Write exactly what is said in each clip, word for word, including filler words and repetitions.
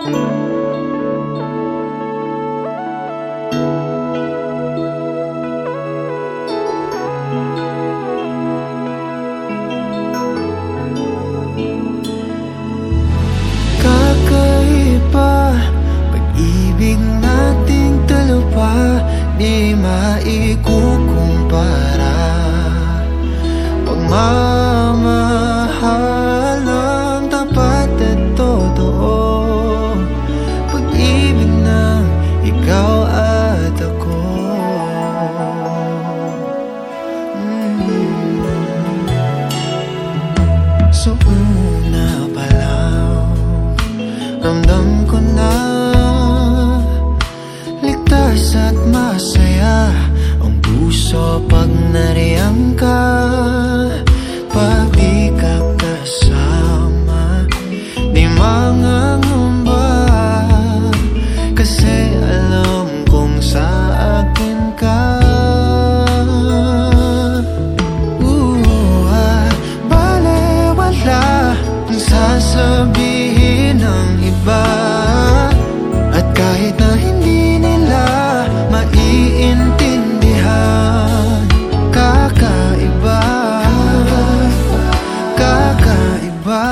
Kakaiba, pag-ibig nating dalawa, di maikukumpara. Pagmamahal ng tapat at totoo, pag-ibig ng ikaw at ako. mm. So una pa lang, ramdam ko na ligtas at masaya ang puso pag nariyang ka. Pag di ka kasama, di mangangamba, kasi alam kong sa akin ka. uh, ah, Balewala ang sasabihin ng iba, at kahit na hindi nila maiintindihan, kakaiba, kakaiba,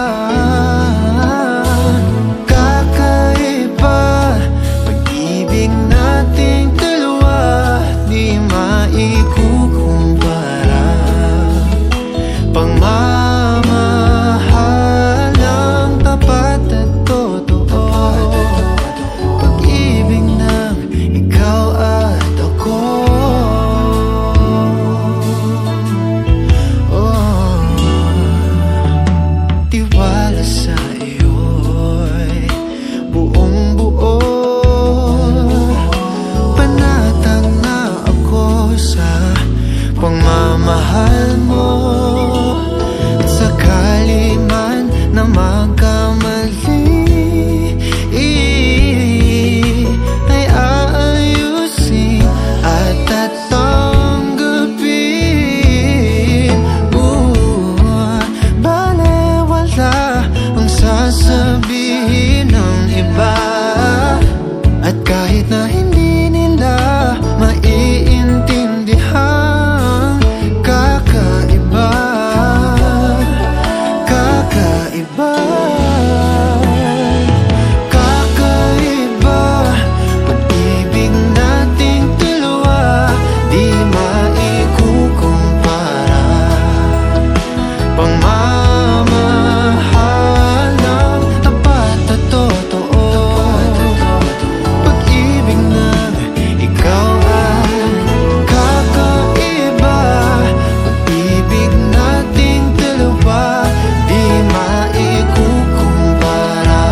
kakaiba. Pag-ibig nating dalawa, di maikukumpara. Pagmamahal ng tapat at totoo, pag-ibig ng ikaw at ako. Oh, tiwala sa iyo'y buong buo, panatag na ako sa pagmamahal mo. At sakali man na magkamali, ay aayusin at tatanggapin. uh, Balewala ang sasabihin ng iba, at kahit na hindi nila maiintindihan, kakaiba, kakaiba, kakaiba. Pag-ibig nating dalawa, di maikukumpara. Pagmamahal ng tapat at totoo, pag-ibig ng ikaw at kakaiba. Pag-ibig nating dalawa, di maikukumpara.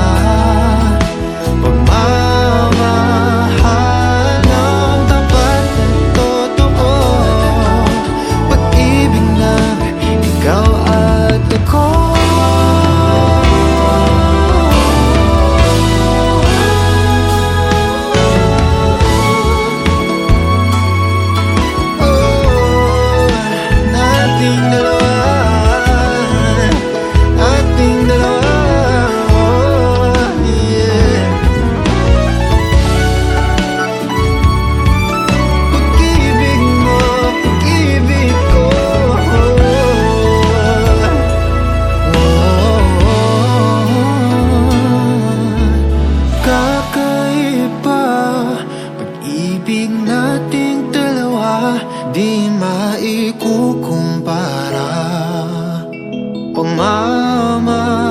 Pagmamahal ng tapat at totoo, pag-ibig ng ikaw at ako. Oh, nating dalawa, nating dalawa. Oh, yeah. Pag-ibig mo, pag-ibig ko. Kakaiba, pag-ibig nating dalawa, di maikukumpara. Pagmamahal